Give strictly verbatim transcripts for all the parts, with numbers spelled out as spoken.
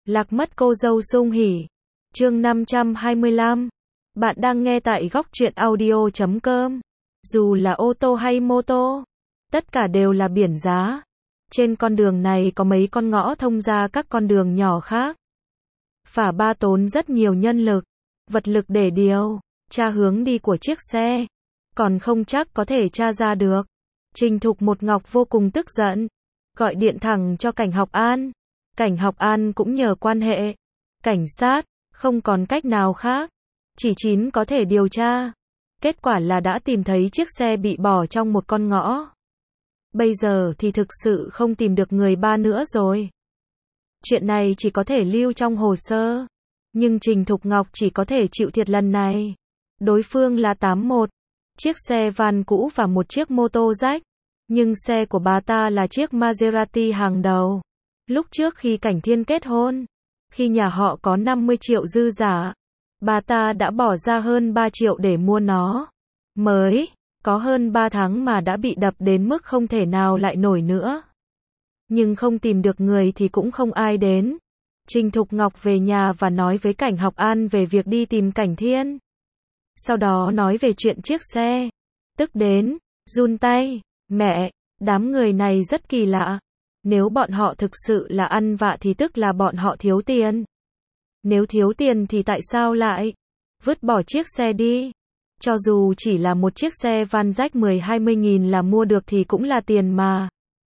Lạc mất cô dâu sung hỉ. Chương năm trăm hai mươi lăm. Bạn đang nghe tại góc truyện audio chấm com. Dù là ô tô hay mô tô, tất cả đều là biển giá. Trên con đường này có mấy con ngõ thông ra các con đường nhỏ khác. Phả Ba tốn rất nhiều nhân lực, vật lực để điều tra hướng đi của chiếc xe, còn không chắc có thể tra ra được. Trình Thục Một Ngọc vô cùng tức giận, gọi điện thẳng cho Cảnh Học An. Cảnh Học An cũng nhờ quan hệ cảnh sát, không còn cách nào khác, chỉ chín có thể điều tra. Kết quả là đã tìm thấy chiếc xe bị bỏ trong một con ngõ. Bây giờ thì thực sự không tìm được người ba nữa rồi. Chuyện này chỉ có thể lưu trong hồ sơ, nhưng Trình Thục Ngọc chỉ có thể chịu thiệt lần này. Đối phương là tám một, chiếc xe van cũ và một chiếc mô tô rách, nhưng xe của bà ta là chiếc Maserati hàng đầu. Lúc trước khi Cảnh Thiên kết hôn, khi nhà họ có năm mươi triệu dư giả, bà ta đã bỏ ra hơn ba triệu để mua nó. Mới có hơn ba tháng mà đã bị đập đến mức không thể nào lại nổi nữa. Nhưng không tìm được người thì cũng không ai đến. Trình Thục Ngọc về nhà và nói với Cảnh Học An về việc đi tìm Cảnh Thiên. Sau đó nói về chuyện chiếc xe. Tức đến run tay. Mẹ, đám người này rất kỳ lạ. Nếu bọn họ thực sự là ăn vạ thì tức là bọn họ thiếu tiền. Nếu thiếu tiền thì tại sao lại vứt bỏ chiếc xe đi? Cho dù chỉ là một chiếc xe van rách mười hai mươi nghìn là mua được thì cũng là tiền mà.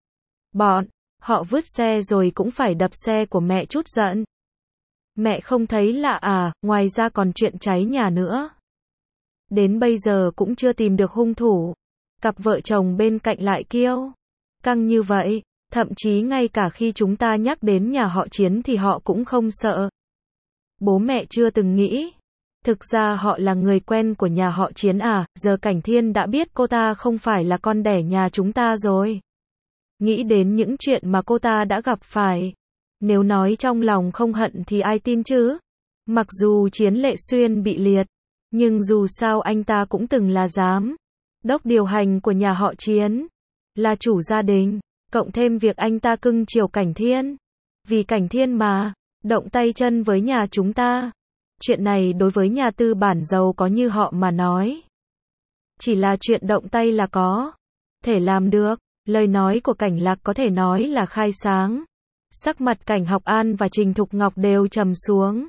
Bọn họ vứt xe rồi cũng phải đập xe của mẹ chút giận. Mẹ không thấy lạ à, ngoài ra còn chuyện cháy nhà nữa. Đến bây giờ cũng chưa tìm được hung thủ. Cặp vợ chồng bên cạnh lại kiêu căng như vậy, thậm chí ngay cả khi chúng ta nhắc đến nhà họ Chiến thì họ cũng không sợ. Bố mẹ chưa từng nghĩ. Thực ra họ là người quen của nhà họ Chiến à, giờ Cảnh Thiên đã biết cô ta không phải là con đẻ nhà chúng ta rồi. Nghĩ đến những chuyện mà cô ta đã gặp phải. Nếu nói trong lòng không hận thì ai tin chứ? Mặc dù Chiến Lệ Xuyên bị liệt, nhưng dù sao anh ta cũng từng là giám đốc điều hành của nhà họ Chiến, là chủ gia đình, cộng thêm việc anh ta cưng chiều Cảnh Thiên. Vì Cảnh Thiên mà động tay chân với nhà chúng ta. Chuyện này đối với nhà tư bản giàu có như họ mà nói, chỉ là chuyện động tay là có thể làm được. Lời nói của Cảnh Lạc có thể nói là khai sáng. Sắc mặt Cảnh Học An và Trình Thục Ngọc đều trầm xuống.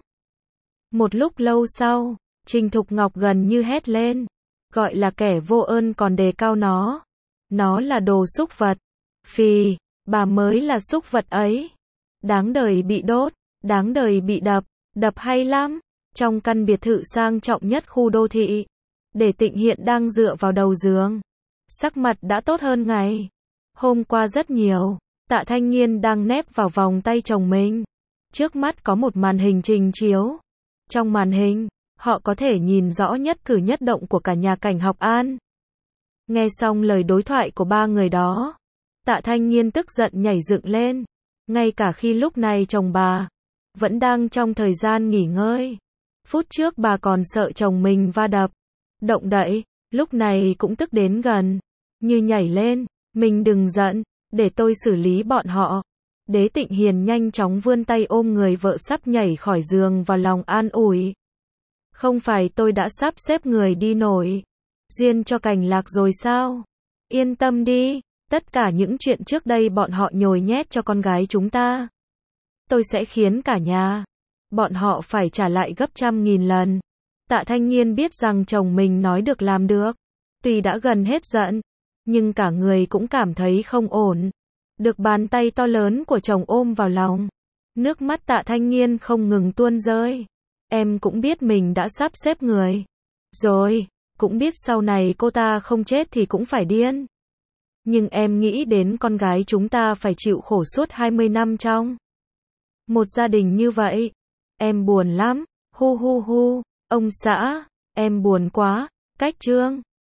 Một lúc lâu sau, Trình Thục Ngọc gần như hét lên, gọi là kẻ vô ơn còn đề cao nó. Nó là đồ súc vật. Phì, bà mới là súc vật ấy. Đáng đời bị đốt, đáng đời bị đập, đập hay lắm. Trong căn biệt thự sang trọng nhất khu đô thị, Để Tịnh hiện đang dựa vào đầu giường. Sắc mặt đã tốt hơn ngày hôm qua rất nhiều. Tạ Thanh Nghiên đang nép vào vòng tay chồng mình. Trước mắt có một màn hình trình chiếu. Trong màn hình, họ có thể nhìn rõ nhất cử nhất động của cả nhà Cảnh Học An. Nghe xong lời đối thoại của ba người đó, Tạ Thanh Nghiên tức giận nhảy dựng lên. Ngay cả khi lúc này chồng bà vẫn đang trong thời gian nghỉ ngơi. Phút trước bà còn sợ chồng mình va đập, động đậy, lúc này cũng tức đến gần như nhảy lên. Mình đừng giận, để tôi xử lý bọn họ. Đế Tịnh Hiền nhanh chóng vươn tay ôm người vợ sắp nhảy khỏi giường vào lòng an ủi. Không phải tôi đã sắp xếp người đi nổi duyên cho Cảnh Lạc rồi sao? Yên tâm đi, tất cả những chuyện trước đây bọn họ nhồi nhét cho con gái chúng ta, tôi sẽ khiến cả nhà bọn họ phải trả lại gấp trăm nghìn lần. Tạ Thanh Nghiên biết rằng chồng mình nói được làm được. Tuy đã gần hết giận, nhưng cả người cũng cảm thấy không ổn. Được bàn tay to lớn của chồng ôm vào lòng, nước mắt Tạ Thanh Nghiên không ngừng tuôn rơi. Em cũng biết mình đã sắp xếp người rồi, cũng biết sau này cô ta không chết thì cũng phải điên. Nhưng em nghĩ đến con gái chúng ta phải chịu khổ suốt hai mươi năm trong một gia đình như vậy. Em buồn lắm, hu hu hu, ông xã, em buồn quá. Cách chương